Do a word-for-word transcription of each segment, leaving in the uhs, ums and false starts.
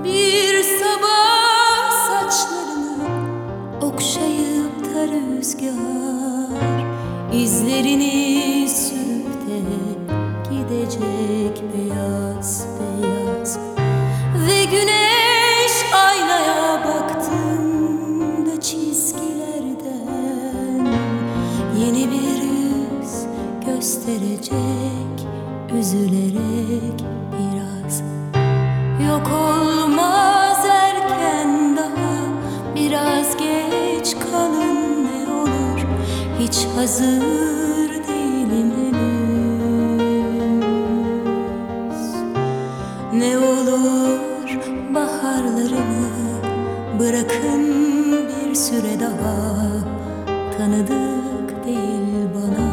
Bir sabah saçlarını okşayıp da rüzgar izlerini sürüp de gidecek beyaz beyaz. Ve güneş aynaya baktığında çizgilerden yeni bir yüz gösterecek, üzülerek biraz. Yok olmaz erken, daha biraz geç kalın ne olur, hiç hazır değilim henüz. Ne olur baharlarımı bırakın bir süre daha, tanıdık değil bana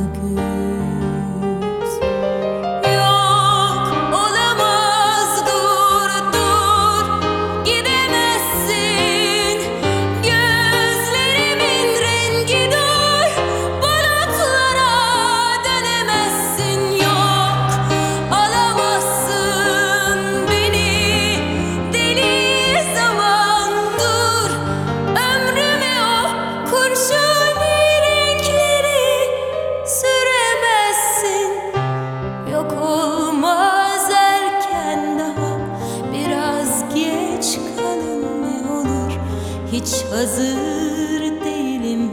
güz. Yok olamaz, dur dur gidemezsin, gözlerimin rengi dur, bulutlara dönemezsin. Yok alamazsın beni, deli zaman dur, ömrüme o kurşuni renkleri süremezsin. Yok olmaz erken, daha biraz geç kalın ne olur, hiç hazır değilim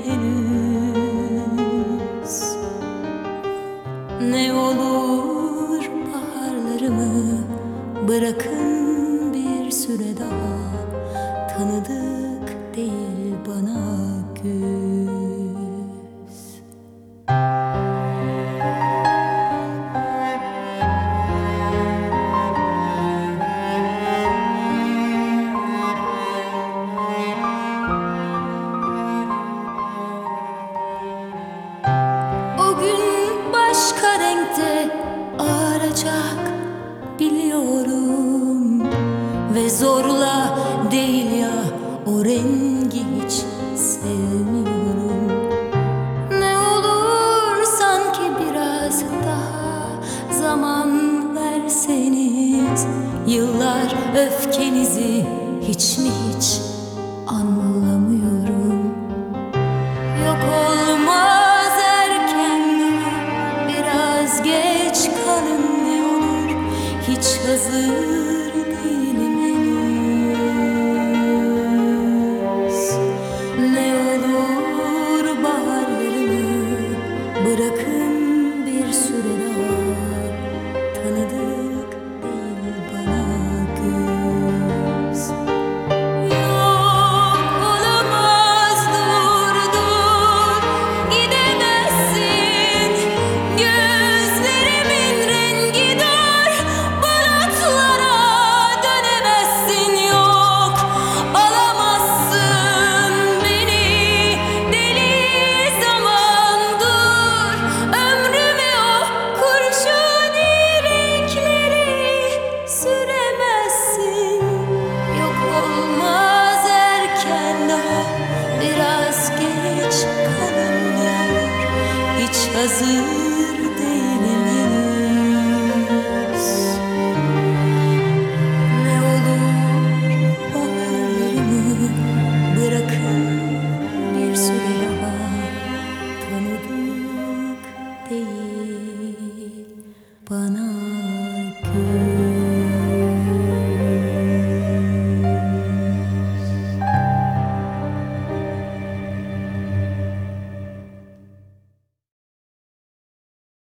henüz. Ne olur baharlarımı bırakın bir süre daha, tanıdık değil bana güz. O gün başka renkte ağaracak biliyorum, ve zorla değil ya, o rengi hiç sevmiyorum. Ne olur sanki biraz daha zaman verseniz, yıllar öfkenizi hiç mi hiç anlamıyorum. Yok olmaz erken, biraz geç kalın ne olur, hiç hazır değilim henüz. Ne olur baharlarımı bırakın bir süre daha, tanıdık değil bana güz. Yok olamaz, dur dur gidemezsin, gözlerimin rengi dur, bulutlara dönemezsin. Yok alamazsın beni, deli zaman dur, ömrüme o kurşuni renkleri süremezsin. Yok olmaz erken, daha biraz geç kalın ne olur, hiç hazır değilim henüz. Ne olur baharlarımı bırakın bir süre daha, tanıdık değil bana güz.